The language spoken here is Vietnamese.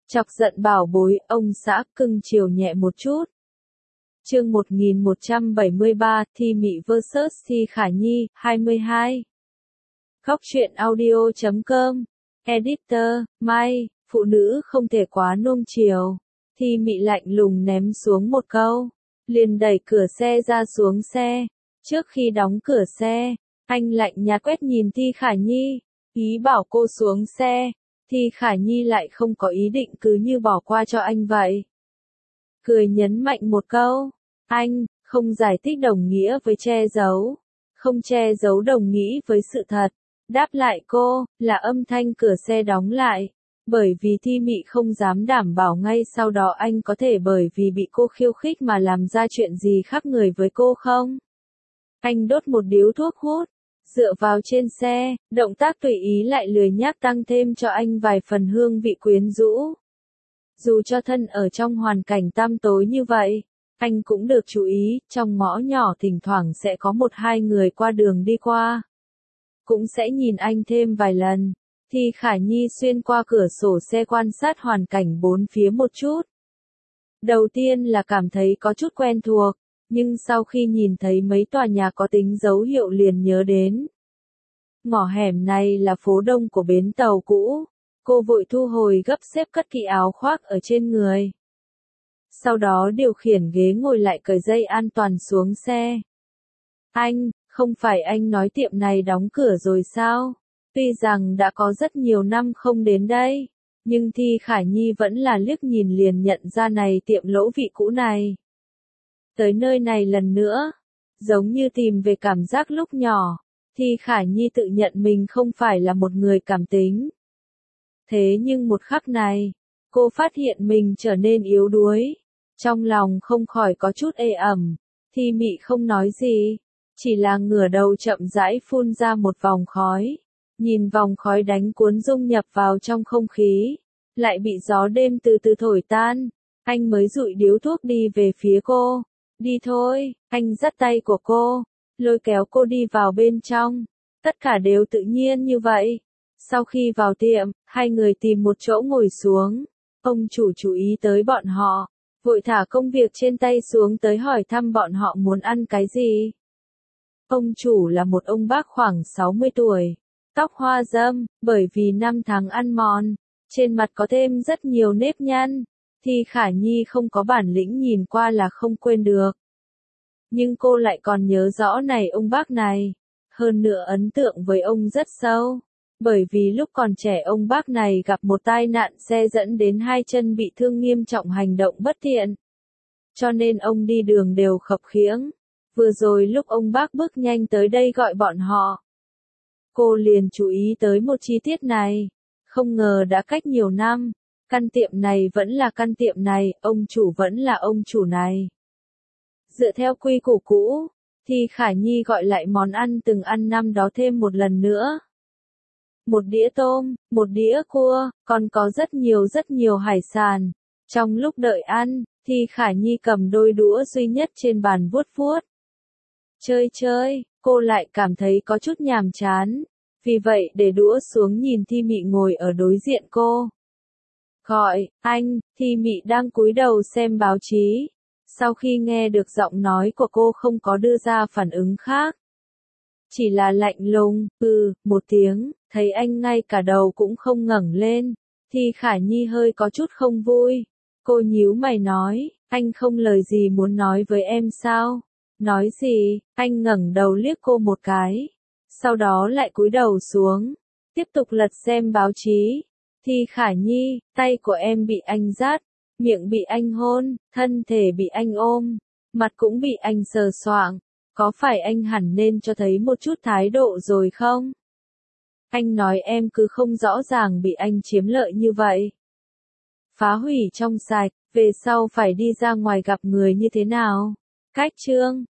Chọc giận bảo bối, ông xã cưng chiều nhẹ một chút. Chương 1173, Thi Mị vs Thi Khả Nhi, 22. Khóc truyện audio.com. Editor, Mai, phụ nữ không thể quá nuông chiều. Thi Mị lạnh lùng ném xuống một câu, liền đẩy cửa xe ra xuống xe. Trước khi đóng cửa xe, anh lạnh nhạt quét nhìn Thi Khả Nhi, ý bảo cô xuống xe. Thi Khả Nhi lại không có ý định cứ như bỏ qua cho anh vậy. Cười nhấn mạnh một câu, anh, không giải thích đồng nghĩa với che giấu, không che giấu đồng nghĩa với sự thật. Đáp lại cô, là âm thanh cửa xe đóng lại, bởi vì Thi Mị không dám đảm bảo ngay sau đó anh có thể bởi vì bị cô khiêu khích mà làm ra chuyện gì khác người với cô không. Anh đốt một điếu thuốc hút, dựa vào trên xe, động tác tùy ý lại lười nhác tăng thêm cho anh vài phần hương vị quyến rũ. Dù cho thân ở trong hoàn cảnh tăm tối như vậy, anh cũng được chú ý, trong ngõ nhỏ thỉnh thoảng sẽ có một hai người qua đường đi qua. Cũng sẽ nhìn anh thêm vài lần. Thi Khả Nhi xuyên qua cửa sổ xe quan sát hoàn cảnh bốn phía một chút. Đầu tiên là cảm thấy có chút quen thuộc, nhưng sau khi nhìn thấy mấy tòa nhà có tính dấu hiệu liền nhớ đến. Ngõ hẻm này là phố đông của bến tàu cũ. Cô vội thu hồi gấp xếp cất kỹ áo khoác ở trên người. Sau đó điều khiển ghế ngồi lại cởi dây an toàn xuống xe. Anh, không phải anh nói tiệm này đóng cửa rồi sao? Tuy rằng đã có rất nhiều năm không đến đây, nhưng Thi Khả Nhi vẫn là liếc nhìn liền nhận ra này tiệm lỗ vị cũ này. Tới nơi này lần nữa, giống như tìm về cảm giác lúc nhỏ, Thi Khả Nhi tự nhận mình không phải là một người cảm tính. Thế nhưng một khắc này, cô phát hiện mình trở nên yếu đuối, trong lòng không khỏi có chút ê ẩm. Thi Mị không nói gì, chỉ là ngửa đầu chậm rãi phun ra một vòng khói, nhìn vòng khói đánh cuốn dung nhập vào trong không khí, lại bị gió đêm từ từ thổi tan. Anh mới dụi điếu thuốc đi về phía cô. Đi thôi, anh dắt tay của cô, lôi kéo cô đi vào bên trong. Tất cả đều tự nhiên như vậy. Sau khi vào tiệm, hai người tìm một chỗ ngồi xuống. Ông chủ chú ý tới bọn họ, vội thả công việc trên tay xuống tới hỏi thăm bọn họ muốn ăn cái gì. Ông chủ là một ông bác khoảng 60 tuổi, tóc hoa râm, bởi vì năm tháng ăn mòn, trên mặt có thêm rất nhiều nếp nhăn. Thi Khả Nhi không có bản lĩnh nhìn qua là không quên được. Nhưng cô lại còn nhớ rõ này ông bác này, hơn nữa ấn tượng với ông rất sâu. Bởi vì lúc còn trẻ ông bác này gặp một tai nạn xe dẫn đến hai chân bị thương nghiêm trọng hành động bất tiện. Cho nên ông đi đường đều khập khiễng. Vừa rồi lúc ông bác bước nhanh tới đây gọi bọn họ, cô liền chú ý tới một chi tiết này. Không ngờ đã cách nhiều năm, căn tiệm này vẫn là căn tiệm này, ông chủ vẫn là ông chủ này. Dựa theo quy củ cũ, thì Khả Nhi gọi lại món ăn từng ăn năm đó thêm một lần nữa. Một đĩa tôm, một đĩa cua, còn có rất nhiều hải sản. Trong lúc đợi ăn, thì Khả Nhi cầm đôi đũa duy nhất trên bàn vuốt vuốt. Chơi, cô lại cảm thấy có chút nhàm chán. Vì vậy để đũa xuống nhìn Thi Mị ngồi ở đối diện cô. Gọi, anh, Thi Mị đang cúi đầu xem báo chí. Sau khi nghe được giọng nói của cô không có đưa ra phản ứng khác. Chỉ là lạnh lùng, một tiếng, thấy anh ngay cả đầu cũng không ngẩng lên. Thi Khả Nhi hơi có chút không vui. Cô nhíu mày nói, anh không lời gì muốn nói với em sao? Nói gì? Anh ngẩng đầu liếc cô một cái. Sau đó lại cúi đầu xuống, tiếp tục lật xem báo chí. Thi Khả Nhi, tay của em bị anh dắt, miệng bị anh hôn, thân thể bị anh ôm, mặt cũng bị anh sờ soạng. Có phải anh hẳn nên cho thấy một chút thái độ rồi không? Anh nói em cứ không rõ ràng bị anh chiếm lợi như vậy. Phá hủy trong sạch, về sau phải đi ra ngoài gặp người như thế nào? Cách chương